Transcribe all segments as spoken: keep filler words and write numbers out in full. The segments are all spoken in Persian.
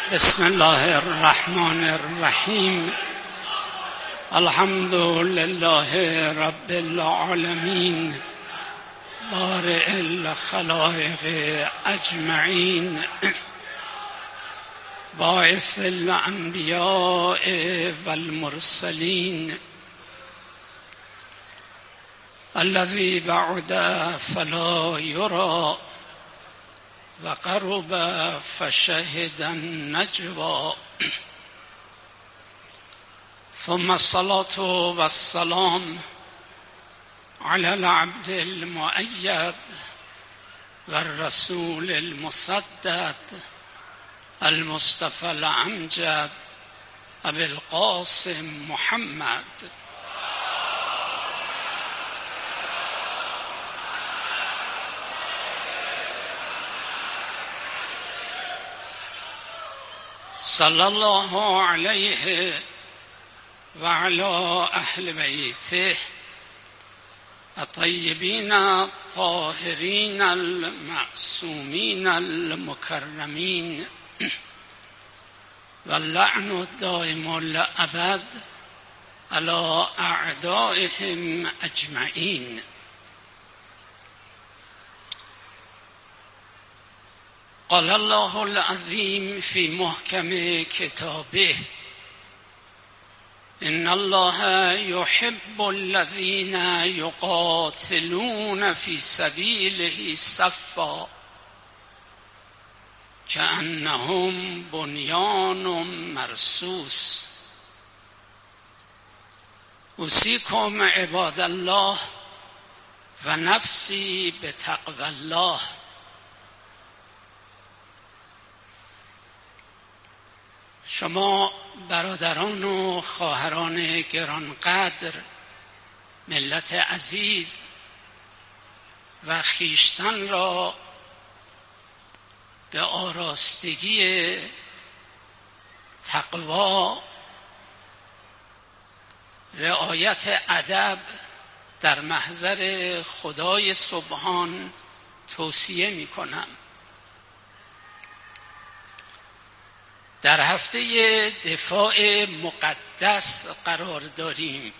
بسم الله الرحمن الرحیم. الحمد لله رب العالمین بارئ الخلائق اجمعین باعث الانبیاء والمرسلین الذی بعد فلا یری و قرب فشهد النجوى ثم الصلاة والسلام على العبد المؤيد والرسول المسدد المصطفى الأمجد أبي القاسم محمد صلی الله علیه و علی اهل بیته الطیبین الطاهرین المعصومین المکرمین و اللعن الدائم الابد علی اعدائهم اجمعین. قال الله العظیم فی محکم کتابه ان الله يحب الذين يقاتلون في سبيله صفا كأنهم بنيان مرصوص. اوصیکم عباد الله و نفسی بتقوی الله. شما برادران و خواهران گرانقدر، ملت عزیز و خویشتن را به آراستگی تقوا، رعایت ادب در محضر خدای سبحان توصیه می کنم. در هفته دفاع مقدس قرار داریم.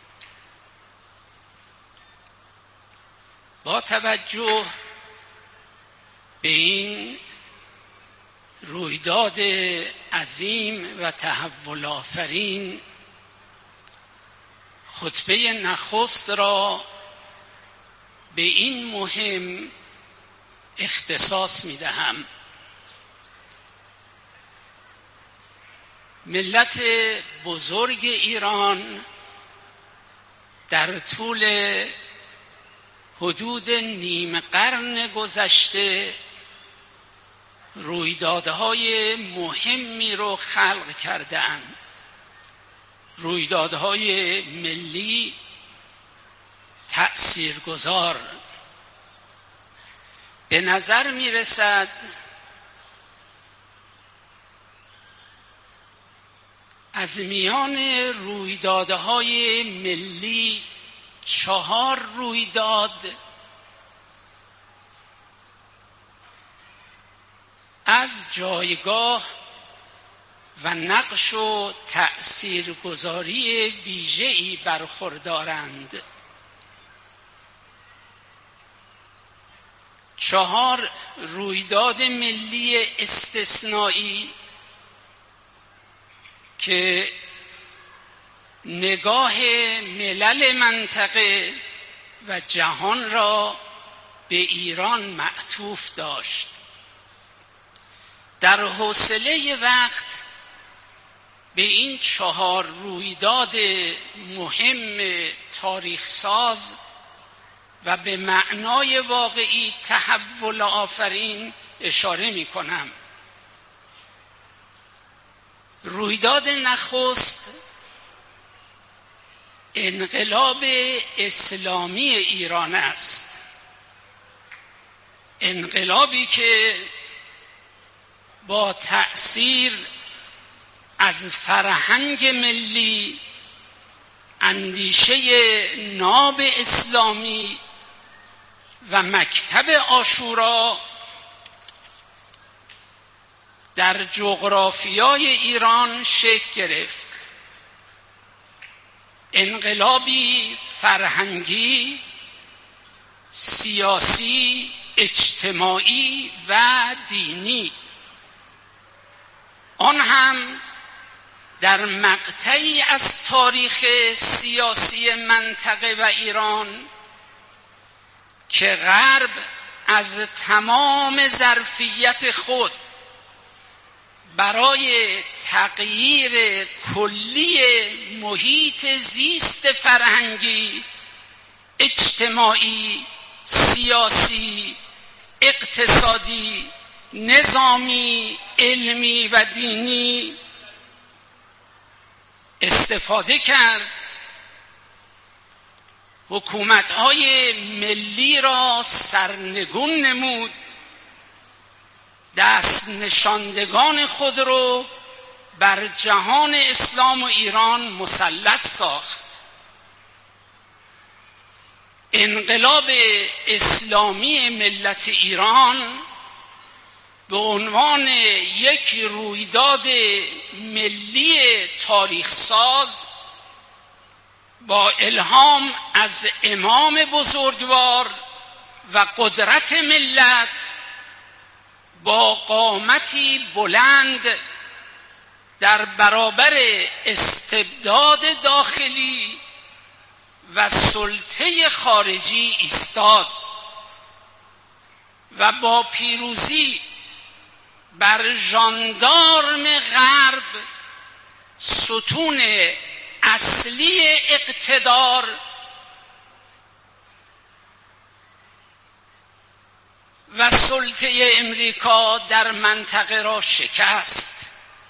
با توجه به این رویداد عظیم و تحول آفرین، خطبه نخست را به این مهم اختصاص می دهم. ملت بزرگ ایران در طول حدود نیم قرن گذشته رویدادهای مهمی رو خلق کردند، رویدادهای ملی تأثیرگذار. به نظر می رسد از میان رویدادهای ملی چهار رویداد از جایگاه و نقش و تأثیرگذاری ویژه‌ای برخوردارند. چهار رویداد ملی استثنایی که نگاه ملل منطقه و جهان را به ایران معطوف داشت. در حوصله وقت به این چهار رویداد مهم تاریخ ساز و به معنای واقعی تحول آفرین اشاره می کنم. رویداد نخست انقلاب اسلامی ایران است. انقلابی که با تأثیر از فرهنگ ملی، اندیشه ناب اسلامی و مکتب عاشورا در جغرافیای ایران شکل گرفت. انقلابی فرهنگی، سیاسی، اجتماعی و دینی، آن هم در مقطعی از تاریخ سیاسی منطقه و ایران که غرب از تمام ظرفیت خود برای تغییر کلی محیط زیست فرهنگی، اجتماعی، سیاسی، اقتصادی، نظامی، علمی و دینی استفاده کرد، حکومت‌های ملی را سرنگون نمود، دست نشاندگان خود رو بر جهان اسلام و ایران مسلط ساخت. انقلاب اسلامی ملت ایران به عنوان یک رویداد ملی تاریخ ساز با الهام از امام بزرگوار و قدرت ملت با قامتی بلند در برابر استبداد داخلی و سلطه خارجی ایستاد و با پیروزی بر ژاندارم غرب ستون اصلی اقتدار و سلطه امریکا در منطقه را شکست.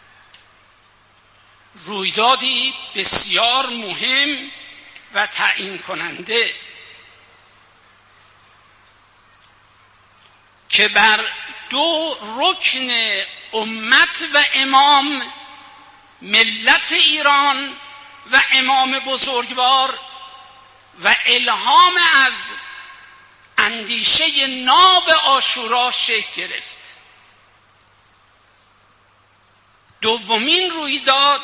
رویدادی بسیار مهم و تعیین کننده که بر دو رکن امت و امام، ملت ایران و امام بزرگوار و الهام از اندیشه ناب عاشورا شکل گرفت. دومین رویداد،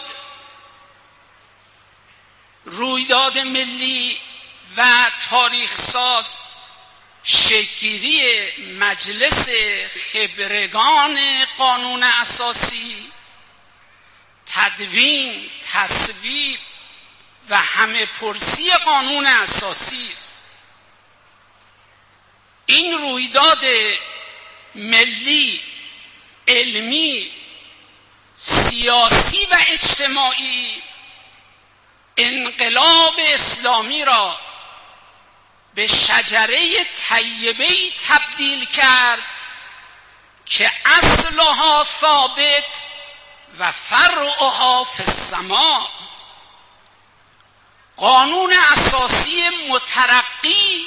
رویداد ملی و تاریخ ساز، شکل‌گیری مجلس خبرگان قانون اساسی، تدوین، تصویب و همه پرسی قانون اساسی است. این رویداد ملی، علمی، سیاسی و اجتماعی انقلاب اسلامی را به شجره طیبه‌ای تبدیل کرد که اصلها ثابت و فرعها فی السماء. قانون اساسی مترقی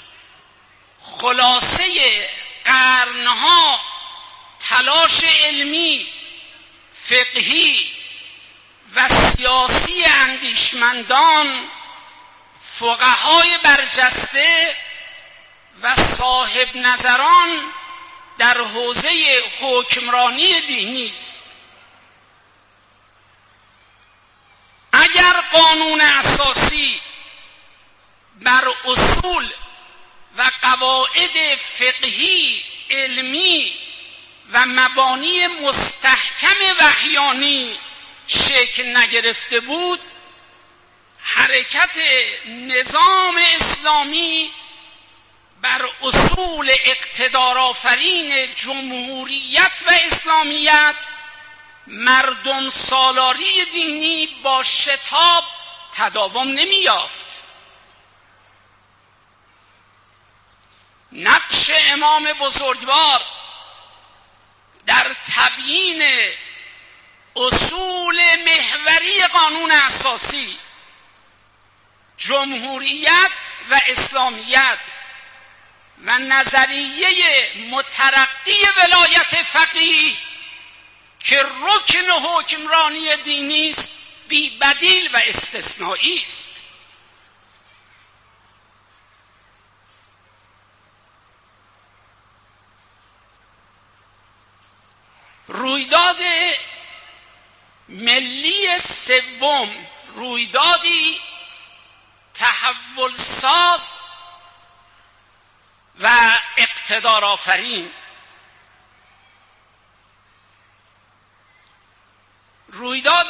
خلاصه قرنها تلاش علمی، فقهی و سیاسی اندیشمندان، فقهای برجسته و صاحب نظران در حوزه حکمرانی دینی است. اگر قانون اساسی بر اصول و قواعد فقهی، علمی و مبانی مستحکم وحیانی شکل نگرفته بود، حرکت نظام اسلامی بر اصول اقتدارآفرین جمهوریت و اسلامیت، مردم سالاری دینی با شتاب تداوم نمی یافت. نقش امام بزرگوار در تبیین اصول محوری قانون اساسی، جمهوریت و اسلامیت و نظریه مترقی ولایت فقیه که رکن حکمرانی دینی است، بی بدیل و استثنایی است. رویداد سوم، رویدادی تحول ساز و اقتدار آفرین. رویداد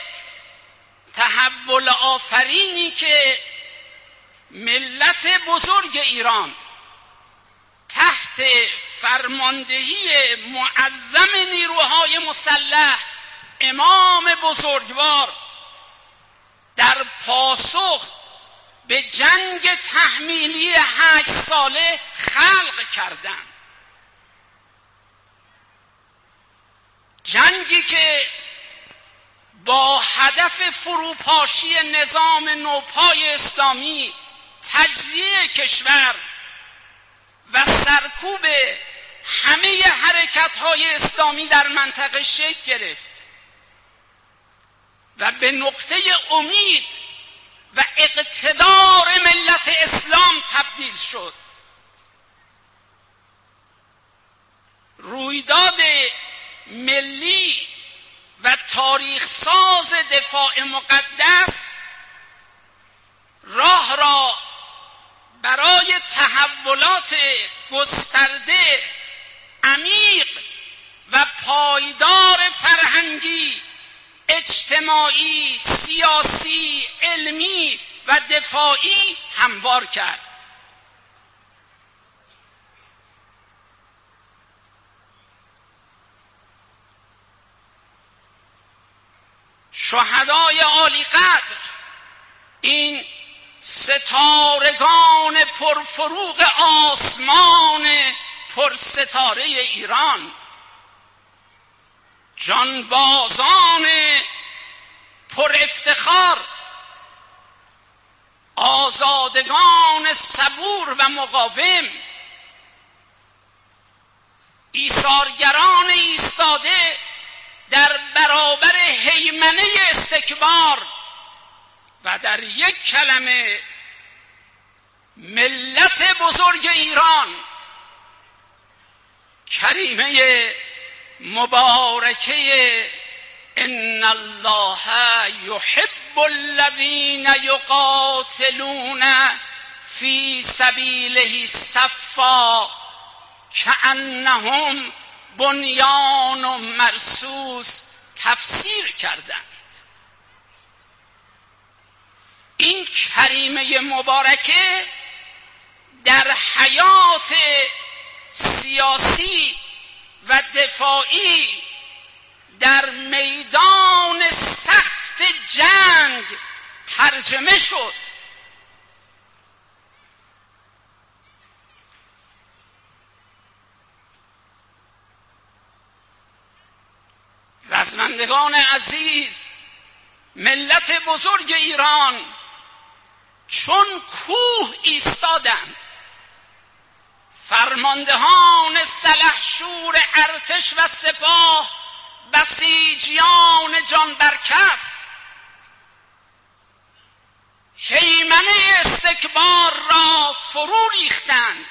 تحول آفرینی که ملت بزرگ ایران تحت فرماندهی معظم نیروهای مسلح امام بزرگوار در پاسخ به جنگ تحمیلی هشت ساله خلق کردند. جنگی که با هدف فروپاشی نظام نوپای اسلامی، تجزیه کشور و سرکوب همه حرکت‌های اسلامی در منطقه شکل گرفت و به نقطه امید و اقتدار ملت اسلام تبدیل شد. رویداد ملی و تاریخ ساز دفاع مقدس راه را برای تحولات گسترده، عمیق و پایدار فرهنگی، اجتماعی، سیاسی، علمی و دفاعی هموار کرد. شهدای عالی قدر، این ستارگان پرفروغ آسمان پرستاره ایران، جانبازان پر افتخار، آزادگان صبور و مقاوم، ایثارگران ایستاده در برابر هیمنه استکبار و در یک کلمه ملت بزرگ ایران، کریمه مبارکه ان الله یحب الذین یقاتلون فی سبیله صفا کأنهم بنیان مرصوص تفسیر کردند. این کریمه مبارکه در حیات سیاسی و دفاعی در میدان سخت جنگ ترجمه شد. رزمندگان عزیز، ملت بزرگ ایران چون کوه ایستادند. فرماندهان سلحشور ارتش و سپاه، بسیجیان جان برکف، هیمنه استکبار را فرو ریختند.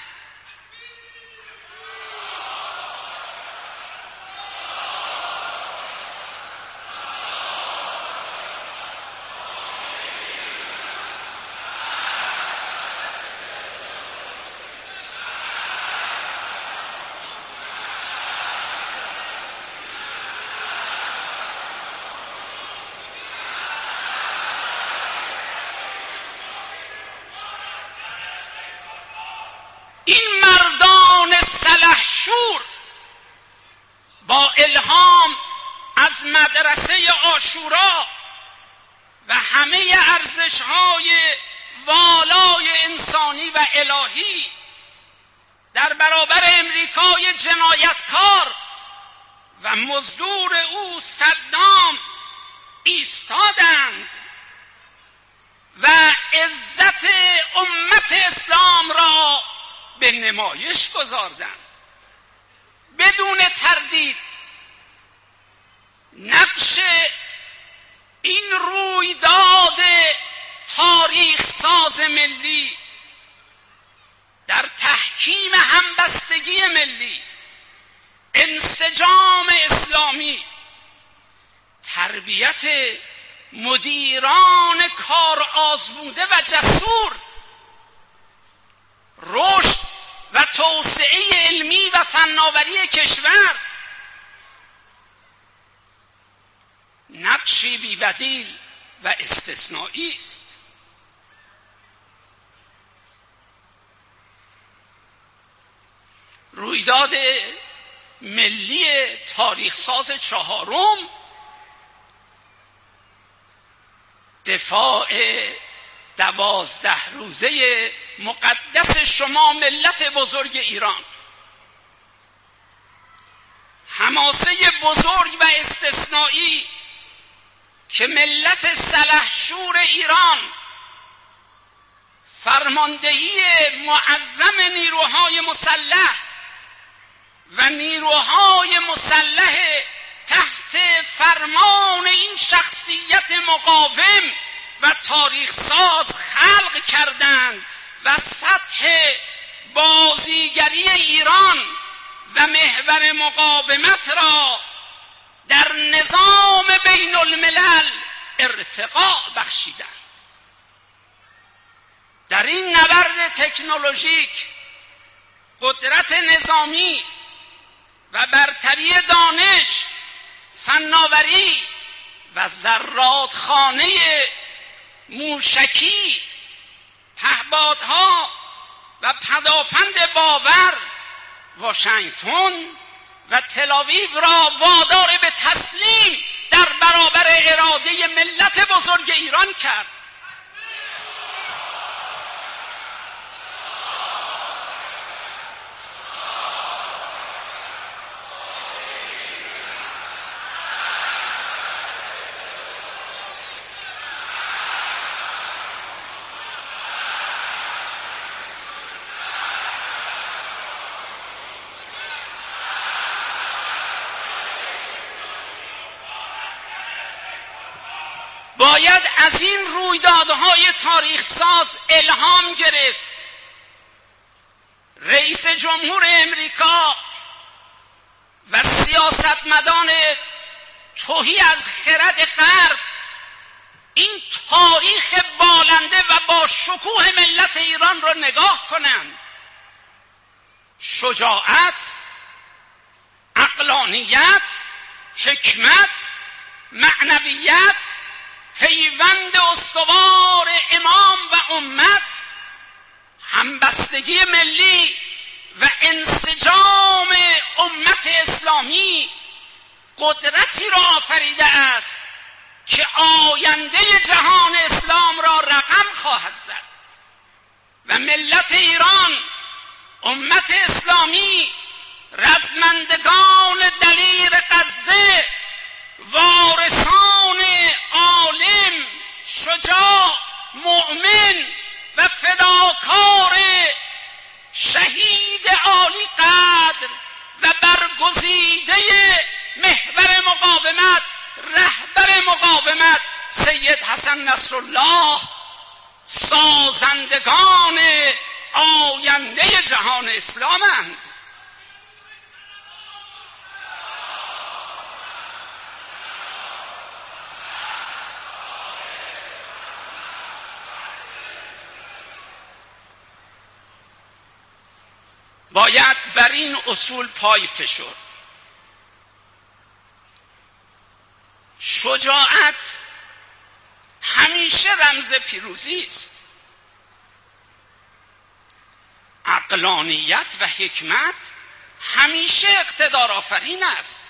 این مردان سلحشور با الهام از مدرسه عاشورا و همه ارزش‌های والای انسانی و الهی در برابر امریکای جنایتکار و مزدور او صدام ایستادند و عزت امت اسلام را به نمایش گذاردند. بدون تردید نقش این رویداد تاریخ ساز ملی در تحکیم همبستگی ملی، انسجام اسلامی، تربیت مدیران کار آزموده و جسور رشد و توسعه علمی و فناوری کشور نقشی بی‌بدیل و استثنایی است. رویداد ملی تاریخساز چهارم دفاع دوازده روزه مقدس شما ملت بزرگ ایران، حماسه بزرگ و استثنایی که ملت سلحشور ایران فرماندهی معظم نیروهای مسلح و نیروهای مسلح تحت فرمان این شخصیت مقاوم و تاریخ ساز خلق کردند و سطح بازیگری ایران و محور مقاومت را در نظام بین الملل ارتقا بخشیدند. در این نبرد تکنولوژیک قدرت نظامی و برتری دانش، فناوری و زرادخانه موشکی، پهپادها و پدافند باور واشنگتن و تل‌آویو را وادار به تسلیم در برابر اراده ملت بزرگ ایران کرد. باید از این رویدادهای تاریخ ساز الهام گرفت. رئیس جمهور امریکا و سیاستمدان تهی از خرد غرب این تاریخ بالنده و با شکوه ملت ایران را نگاه کنند. شجاعت، عقلانیت، حکمت، معنویت، پیوند استوار امام و امت، همبستگی ملی و انسجام امت اسلامی قدرتی را آفریده است که آینده جهان اسلام را رقم خواهد زد و ملت ایران، امت اسلامی، رزمندگان دلیر غزه، وارثان عالم، شجاع، مؤمن و فداکار شهید عالی قدر و برگزیده محور مقاومت، رهبر مقاومت سید حسن نصرالله سازندگان آینده جهان اسلامند. باید بر این اصول پای فشرد. شجاعت همیشه رمز پیروزی است. عقلانیت و حکمت همیشه اقتدار آفرین است.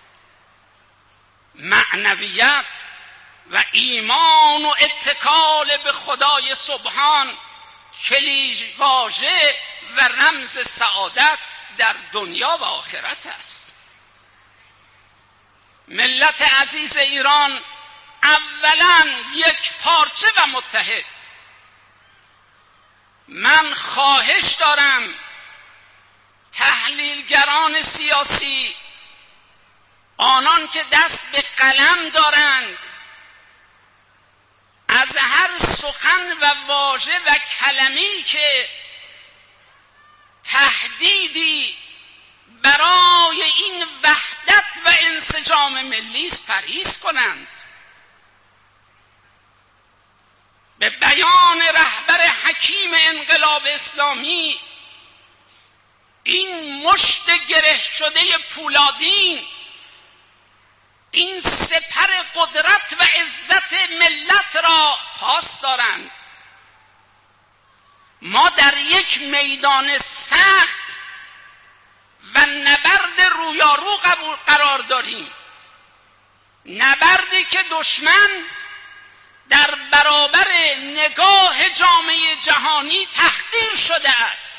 معنویت و ایمان و اتکال به خدای سبحان کلیدواژه و رمز سعادت در دنیا و آخرت است. ملت عزیز ایران اولاً یک پارچه و متحد. من خواهش دارم تحلیلگران سیاسی، آنان که دست به قلم دارند، از هر سخن و واژه و کلمه‌ای که تهدیدی برای این وحدت و انسجام ملی است پرهیز کنند. به بیان رهبر حکیم انقلاب اسلامی این مشت گره شده پولادین، این سپر قدرت و عزت ملت را پاس دارند. ما در یک میدان سخت و نبرد رویارو قرار داریم، نبردی که دشمن در برابر نگاه جامعه جهانی تحقیر شده است.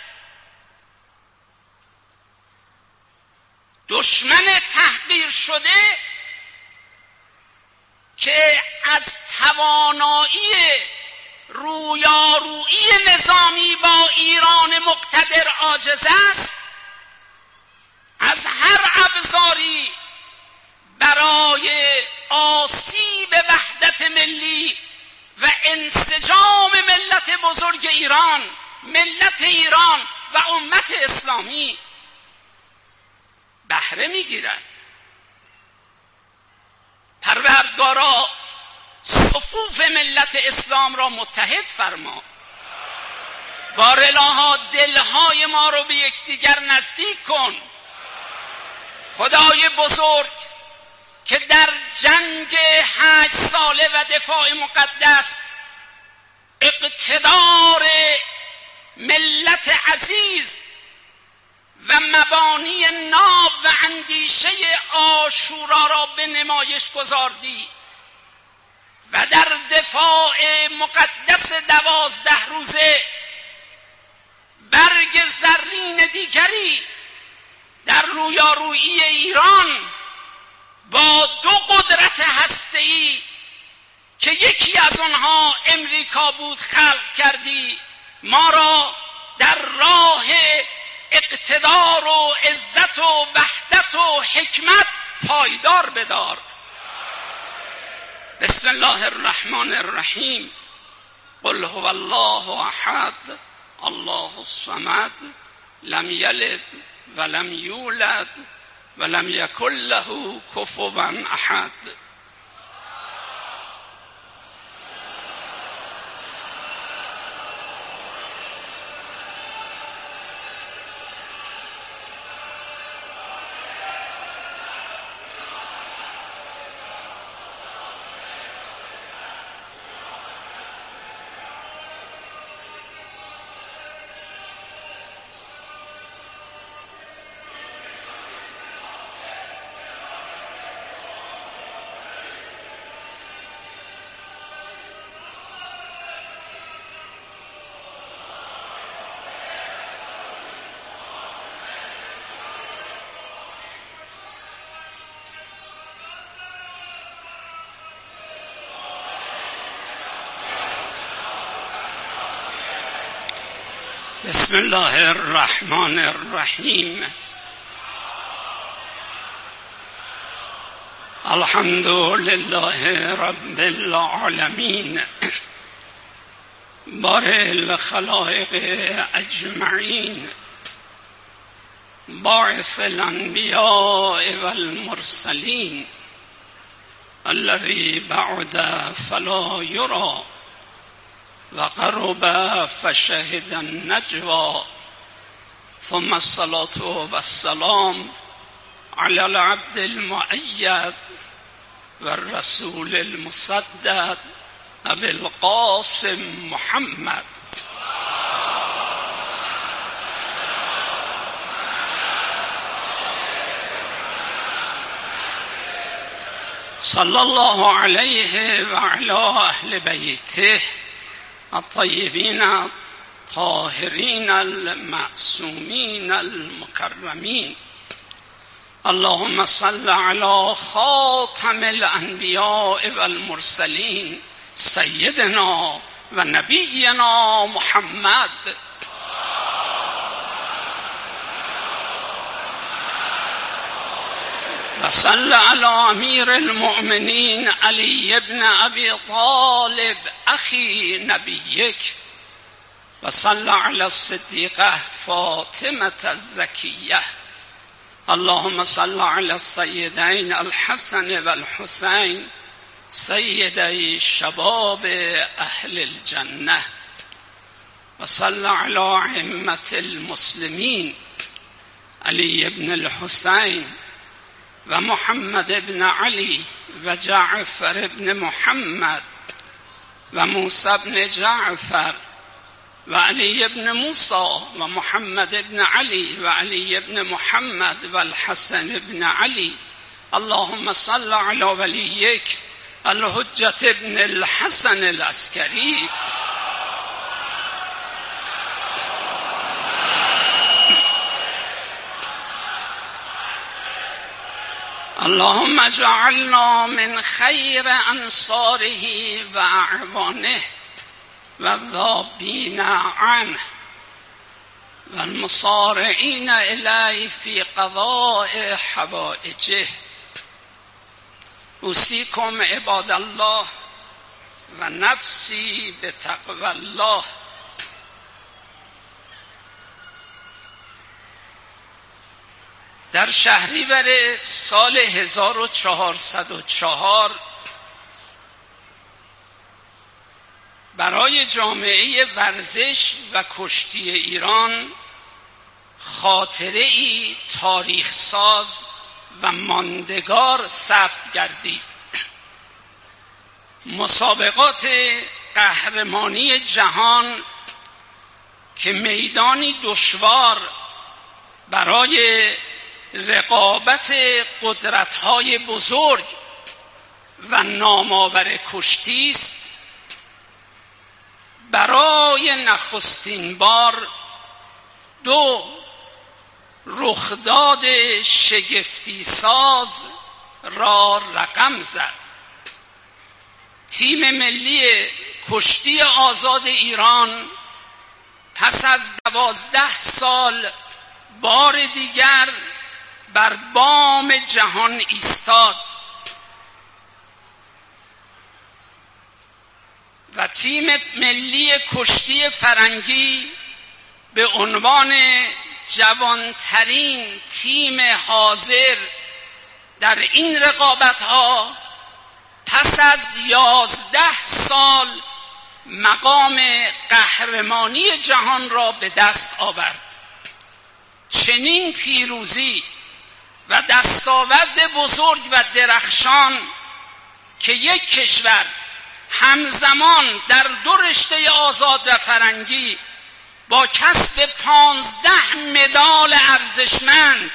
دشمن تحقیر شده که از توانایی رویارویی نظامی با ایران مقتدر عاجز است، از هر ابزاری برای آسیب وحدت ملی و انسجام ملت بزرگ ایران، ملت ایران و امت اسلامی بهره میگیرد. پروردگارا صفوف ملت اسلام را متحد فرما. بارالها دلهای ما رو به یکدیگر نزدیک کن. خدای بزرگ که در جنگ هشت ساله و دفاع مقدس اقتدار ملت عزیز و مبانی ناب و اندیشه عاشورا را به نمایش گذاردی و در دفاع مقدس دوازده روزه برگ زرین دیگری در رویارویی ایران با دو قدرت هسته‌ای که یکی از آنها امریکا بود خلق کردی. ما را در راه اقتدار و عزت و وحدت و حکمت پایدار بدار. بسم الله الرحمن الرحیم. قل هو الله احد الله الصمد لم یلد ولم یولد ولم یکن له کفوا احد. بسم الله الرحمن الرحیم. الحمد لله رب العالمین بارئ الخلائق اجمعین باعث الانبیاء والمرسلین الذی بعد فلا یری و قرب فشهد النجوى ثم الصلاة والسلام على العبد المؤيد والرسول المسدد أبي القاسم محمد. صلى الله عليه وعلى أهل بيته الطيبين الطاهرين المعصومين المكرمين. اللهم صل على خاتم الأنبياء والمرسلين سيدنا ونبينا محمد. وصل على أمير المؤمنين علي بن أبي طالب أخي نبيك. وصل على الصديقة فاطمة الزكية. اللهم صل على السيدين الحسن والحسين سیدی شباب اهل الجنه و صلی علی ائمة المسلمین علی ابن الحسین و محمد ابن علی و جعفر ابن محمد و موسی ابن جعفر و علی ابن موسی و محمد ابن علی و علی ابن محمد و الحسن ابن علی. اللهم صل علی ولیک الحجة ابن الحسن العسکری. اللهم اجعلنا من خیر انصاره و اعوانه و الذابین عنه و المصارعین الیه فی قضاء حوائجه. اوصیکم عباد الله و نفسی بتقوی الله. در شهریور سال هزار و چهارصد و چهار برای جامعه ورزش و کشتی ایران خاطره‌ای تاریخ ساز و ماندگار ثبت گردید. مسابقات قهرمانی جهان که میدانی دشوار برای رقابت قدرت‌های بزرگ و نامآور کشتی است، برای نخستین بار دو رخداد شگفتی ساز را رقم زد. تیم ملی کشتی آزاد ایران پس از دوازده سال بار دیگر بر بام جهان ایستاد و تیم ملی کشتی فرنگی به عنوان جوانترین تیم حاضر در این رقابت‌ها پس از یازده سال مقام قهرمانی جهان را به دست آورد. چنین پیروزی و دستاورد بزرگ و درخشان که یک کشور همزمان در دو رشته آزاد و فرنگی با کسب پانزده مدال ارزشمند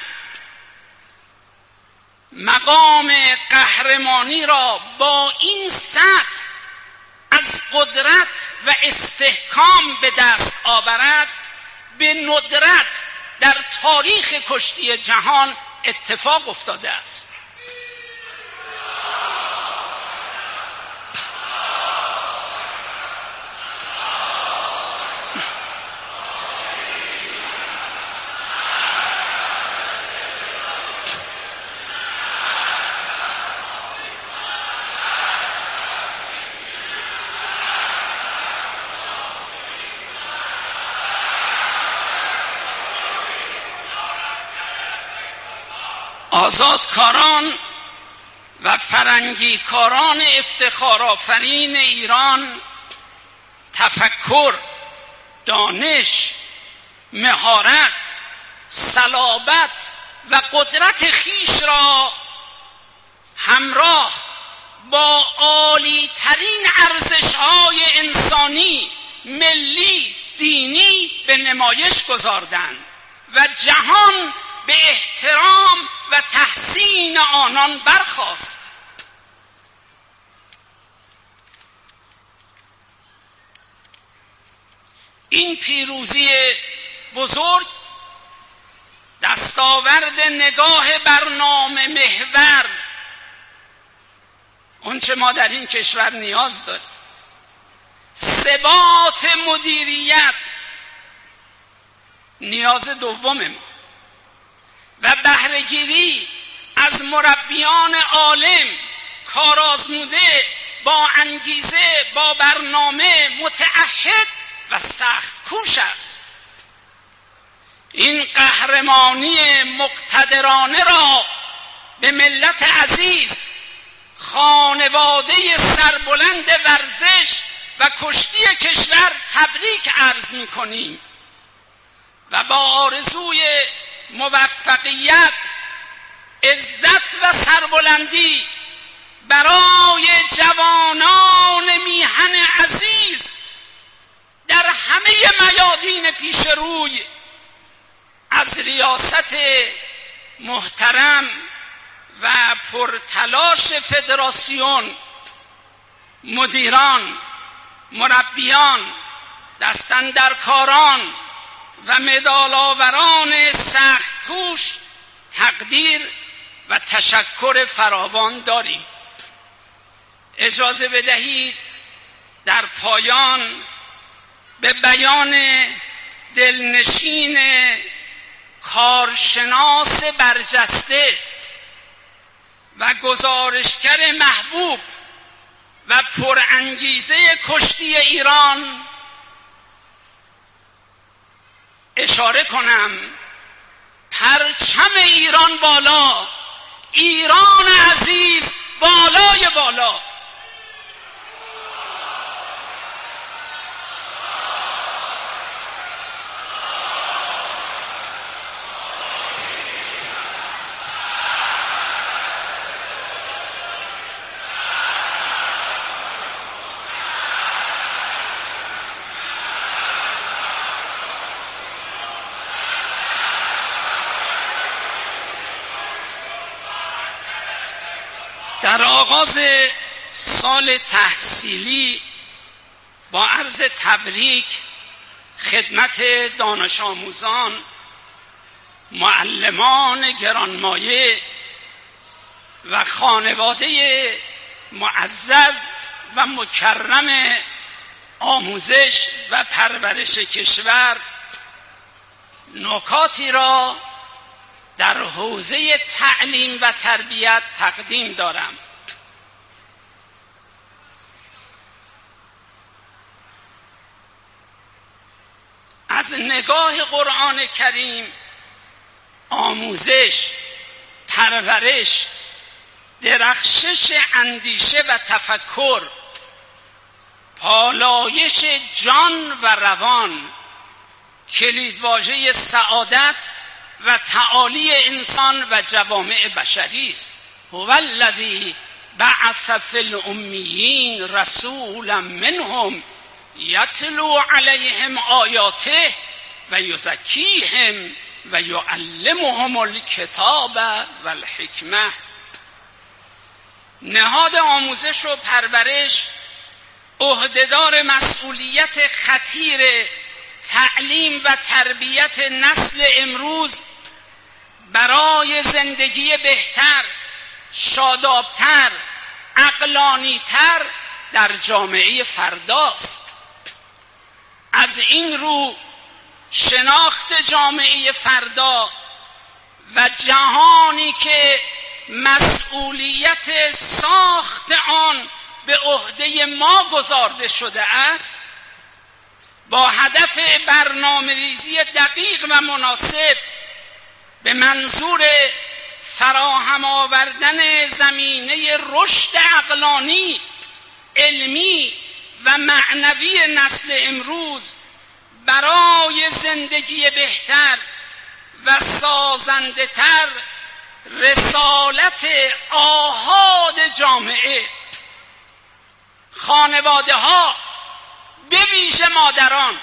مقام قهرمانی را با این سطح از قدرت و استحکام به دست آورد، به ندرت در تاریخ کشتی جهان اتفاق افتاده است. آزادکاران و فرنگیکاران افتخارآفرین ایران تفکر، دانش، مهارت، صلابت و قدرت خویش را همراه با عالی ترین ارزش‌های انسانی، ملی، دینی به نمایش گذاردند و جهان به احترام و تحسین آنان برخاست. این پیروزی بزرگ دستاورد نگاه برنامه محور اونچه ما در این کشور نیاز داریم، ثبات مدیریت نیاز دوم ما و بهره‌گیری از مربیان عالم، کارآزموده، با انگیزه، با برنامه، متعهد و سخت کوش است. این قهرمانی مقتدرانه را به ملت عزیز خانواده سربلند ورزش و کشتی کشور تبریک عرض می‌کنیم و با آرزوی موفقیت، عزت و سربلندی برای جوانان میهن عزیز در همه میادین پیش روی از ریاست محترم و پرتلاش فدراسیون، مدیران، مربیان، دستاندرکاران و مدال آوران سخت کوش تقدیر و تشکر فراوان داریم. اجازه بدهید در پایان به بیان دلنشین کارشناس برجسته و گزارشگر محبوب و پرانگیزه کشتی ایران اشاره کنم. پرچم ایران بالا، ایران عزیز بالای بالا. در آغاز سال تحصیلی با عرض تبریک خدمت دانش آموزان، معلمان گرانمایه و خانواده معزز و مکرم آموزش و پرورش کشور نکاتی را در حوزه تعلیم و تربیت تقدیم دارم. از نگاه قرآن کریم آموزش، پرورش، درخشش اندیشه و تفکر، پالایش جان و روان کلیدواژه سعادت و تعالی انسان و جوامع بشری است. هو الذی بعث فی الامیین رسولا منهم یتلو علیهم آیاته و یزکیهم و یعلمهم الکتاب و الحکمه. نهاد آموزش و پرورش عهدهدار مسئولیت خطیر تعلیم و تربیت نسل امروز برای زندگی بهتر، شادابتر، عقلانیتر در جامعه فرداست. از این رو شناخت جامعه فردا و جهانی که مسئولیت ساخت آن به عهده ما گذارده شده است، با هدف برنامه‌ریزی دقیق و مناسب به منظور فراهم آوردن زمینه رشد عقلانی، علمی و معنوی نسل امروز برای زندگی بهتر و سازنده‌تر، رسالت آحاد جامعه، خانواده‌ها، به ویژه مادران،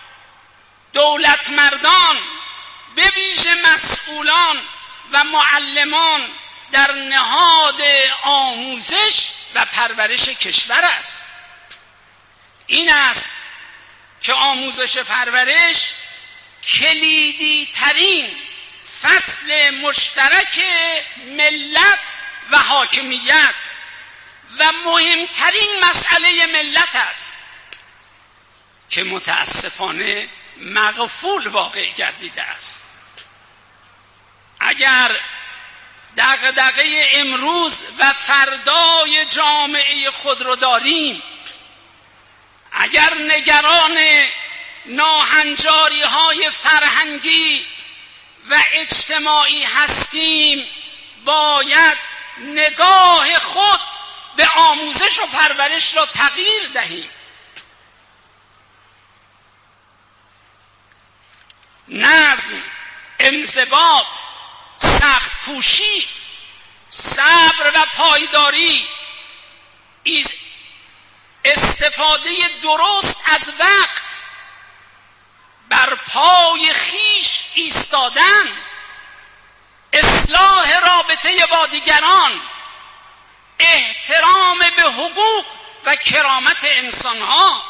دولتمردان، به ویژه مسئولان و معلمان در نهاد آموزش و پرورش کشور است. این است که آموزش پرورش کلیدی ترین فصل مشترک ملت و حاکمیت و مهمترین مسئله ملت است که متاسفانه مغفول واقع گردیده است. اگر دغدغه امروز و فردای جامعه خود رو داریم، اگر نگران ناهنجاری های فرهنگی و اجتماعی هستیم، باید نگاه خود به آموزش و پرورش را تغییر دهیم. نظم، انضباط، سخت کوشی، صبر و پایداری، استفاده درست از وقت، بر پای خیش ایستادن، اصلاح رابطه با دیگران، احترام به حقوق و کرامت انسانها،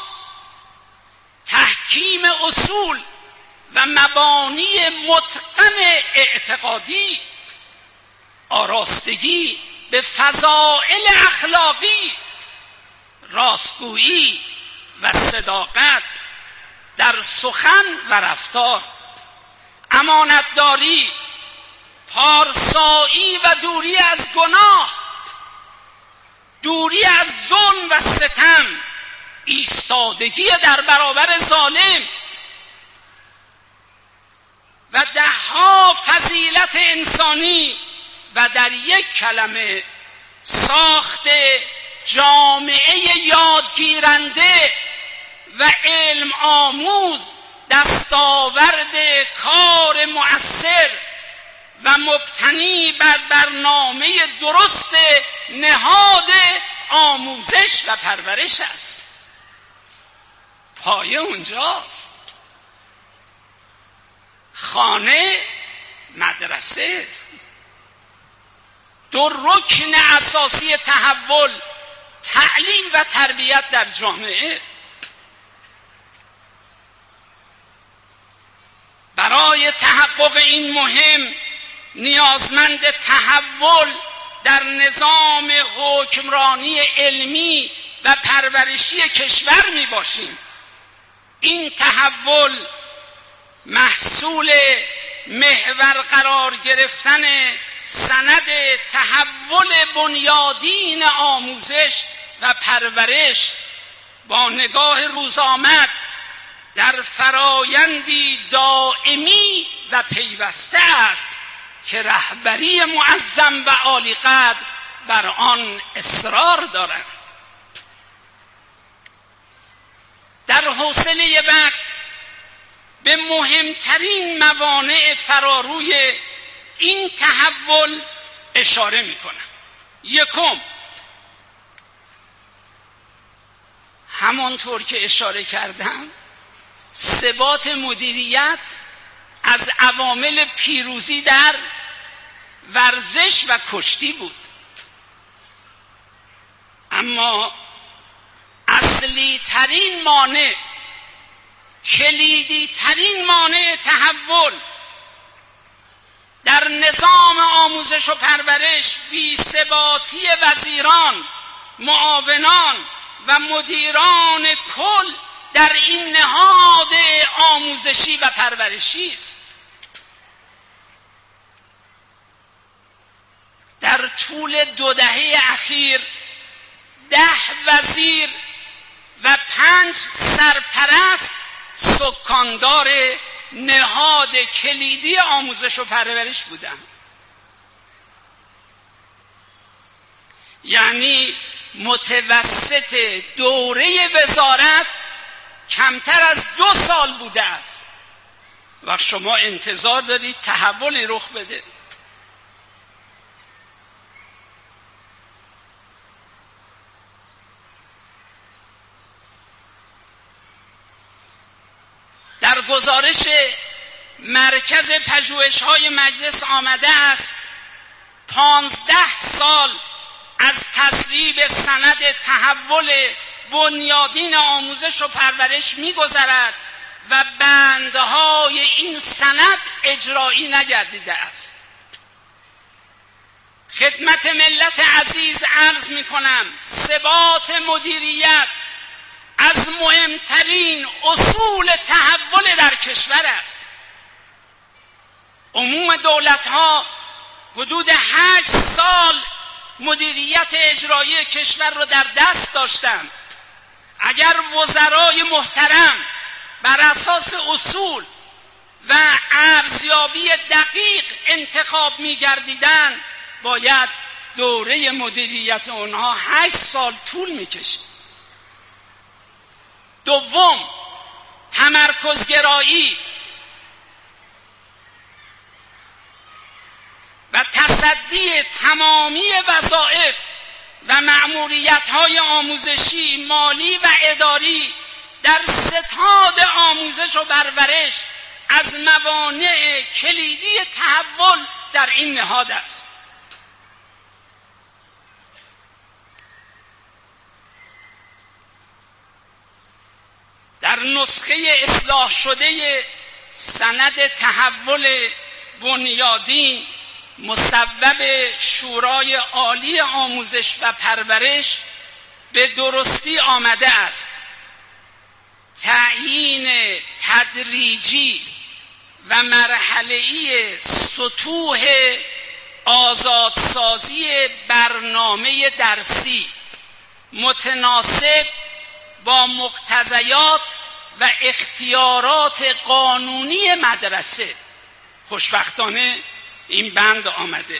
تحکیم اصول و مبانی متقن اعتقادی، آراستگی به فضائل اخلاقی، راستگویی و صداقت در سخن و رفتار، امانتداری، پارسایی و دوری از گناه، دوری از ظلم و ستم، ایستادگی در برابر ظالم و دهها فضیلت انسانی و در یک کلمه ساخت جامعه یادگیرنده و علم آموز، دستاورد کار مؤثر و مبتنی بر برنامه درست نهاد آموزش و پرورش است. پایه اونجاست. خانه، مدرسه، دو رکن اساسی تحول، تعلیم و تربیت در جامعه. برای تحقق این مهم نیازمند تحول در نظام حکمرانی علمی و پرورشی کشور می باشیم. این تحول محصول محور قرار گرفتن سند تحول بنیادین آموزش و پرورش با نگاه روزآمد در فرایندی دائمی و پیوسته است که رهبری معظم و عالی‌قدر بر آن اصرار دارند. در حوصله وقت به مهمترین موانع فراروی این تحول اشاره می‌کنم. یکم، همانطور که اشاره کردم، ثبات مدیریت از عوامل پیروزی در ورزش و کشتی بود. اما اصلی ترین مانع، کلیدی ترین مانع تحول در نظام آموزش و پرورش بی‌ثباتی وزیران، معاونان و مدیران کل در این نهاد آموزشی و پرورشی است. در طول دو دهه اخیر ده وزیر و پنج سرپرست سکاندار نهاد کلیدی آموزش و پرورش بودند. یعنی متوسط دوره وزارت کمتر از دو سال بوده است و شما انتظار دارید تحولی رخ بده. در گزارش مرکز پژوهش‌های مجلس آمده است پانزده سال از تصویب سند تحول بنیادین آموزش و پرورش می‌گذرد و بندهای این سند اجرایی نگردیده است. خدمت ملت عزیز عرض می‌کنم ثبات مدیریت از مهمترین اصول تحول در کشور است. عموم دولت‌ها حدود هشت سال مدیریت اجرایی کشور را در دست داشتند. اگر وزرای محترم بر اساس اصول و ارزیابی دقیق انتخاب می‌گردیدند، باید دوره مدیریت اونها هشت سال طول میکشه. دوم، تمرکزگرایی و تصدی تمامی وظایف و مأموریت‌های آموزشی، مالی و اداری در ستاد آموزش و پرورش از موانع کلیدی تحول در این نهاد است. در نسخه اصلاح شده سند تحول بنیادین مصوب شورای عالی آموزش و پرورش به درستی آمده است تعیین تدریجی و مرحله‌ای سطوح آزادسازی برنامه درسی متناسب با مقتضیات و اختیارات قانونی مدرسه. خوشبختانه این بند آمده.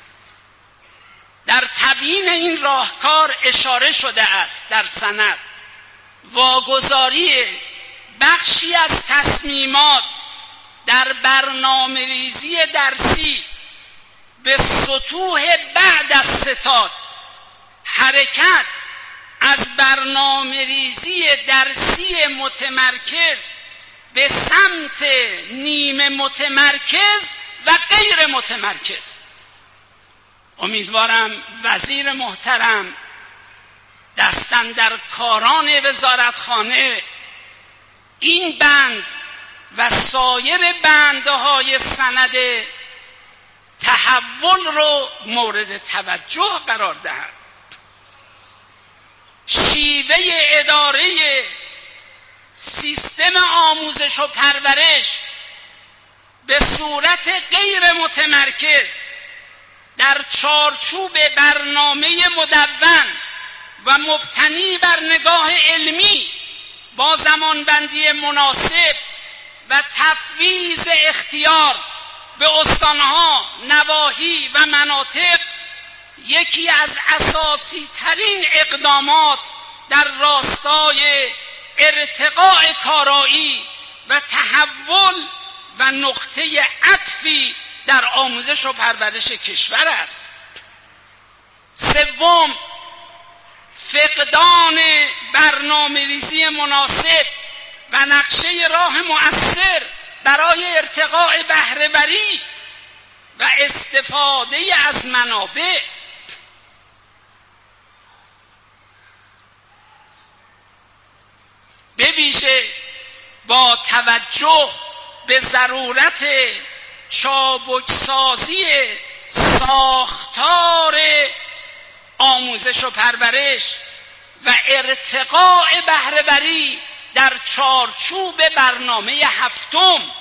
در تبیین این راهکار اشاره شده است در سند واگذاری بخشی از تصمیمات در برنامه ریزی درسی به سطوح بعد از ستاد، حرکت از برنامه ریزی درسی متمرکز به سمت نیمه متمرکز و غیر متمرکز. امیدوارم وزیر محترم دستاندرکاران وزارتخانه این بند و سایر بندهای سند تحول رو مورد توجه قرار دهند. شیوه اداره سیستم آموزش و پرورش به صورت غیر متمرکز در چارچوب برنامه مدون و مبتنی بر نگاه علمی با زمانبندی مناسب و تفویض اختیار به استانها، نواحی و مناطق یکی از اساسی ترین اقدامات در راستای ارتقاء کارایی و تحول و نقطه عطفی در آموزش و پرورش کشور است. سوم، فقدان برنامه‌ریزی مناسب و نقشه راه مؤثر برای ارتقاء بهره‌وری و استفاده از منابع. به ویژه با توجه به ضرورت چابکسازی ساختار آموزش و پرورش و ارتقاء بهره‌وری در چارچوب برنامه هفتم،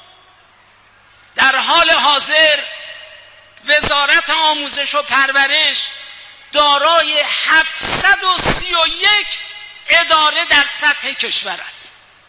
در حال حاضر وزارت آموزش و پرورش دارای هفتصد و سی و یک اداره در سطح کشور است.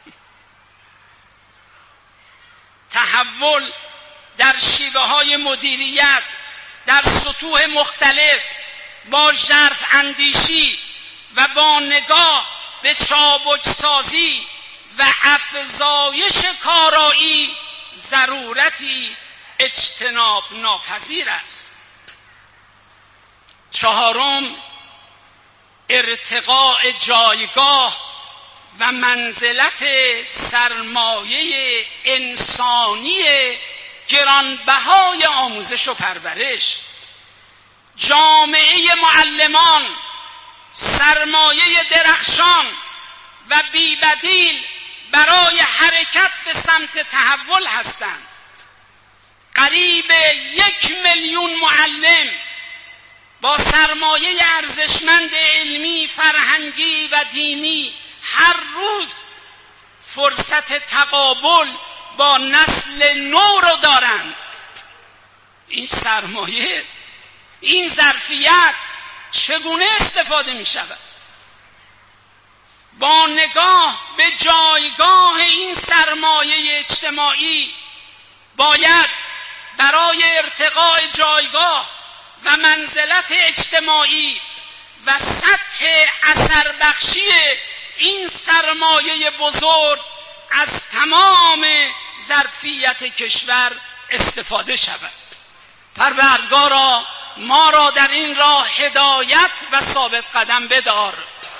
تحول در شیوه‌های مدیریت در سطوح مختلف با ژرف اندیشی و با نگاه به چابکسازی و افزایش کارایی ضرورتی اجتناب ناپذیر است. چهارم، ارتقاء جایگاه و منزلت سرمایه انسانی گرانبهای آموزش و پرورش. جامعه معلمان سرمایه درخشان و بی‌بدیل برای حرکت به سمت تحول هستند. قریب یک میلیون معلم با سرمایه ارزشمند علمی، فرهنگی و دینی هر روز فرصت تقابل با نسل نو رو دارند. این سرمایه، این ظرفیت چگونه استفاده می شود؟ با نگاه به جایگاه این سرمایه اجتماعی باید برای ارتقاء جایگاه و منزلت اجتماعی و سطح اثر بخشی این سرمایه بزرگ از تمام ظرفیت کشور استفاده شود. پروردگارا ما را در این راه هدایت و ثابت قدم بدار.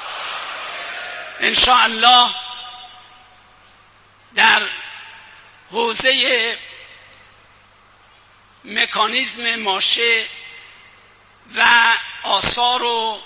ان شاء الله در حوزه مکانیزم ماشه و آثار و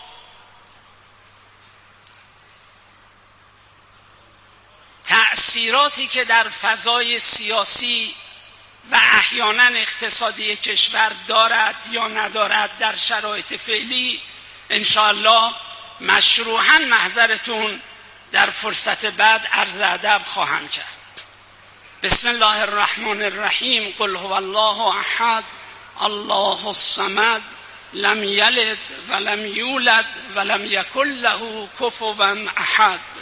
تأثیراتی که در فضای سیاسی و احیانا اقتصادی کشور دارد یا ندارد در شرایط فعلی انشاءالله مشروعاً محضرتون در فرصت بعد عرض ادب خواهم کرد. بسم الله الرحمن الرحیم. قل هو الله احد الله الصمد لم یلد ولم یولد ولم یکن له کفوا احد.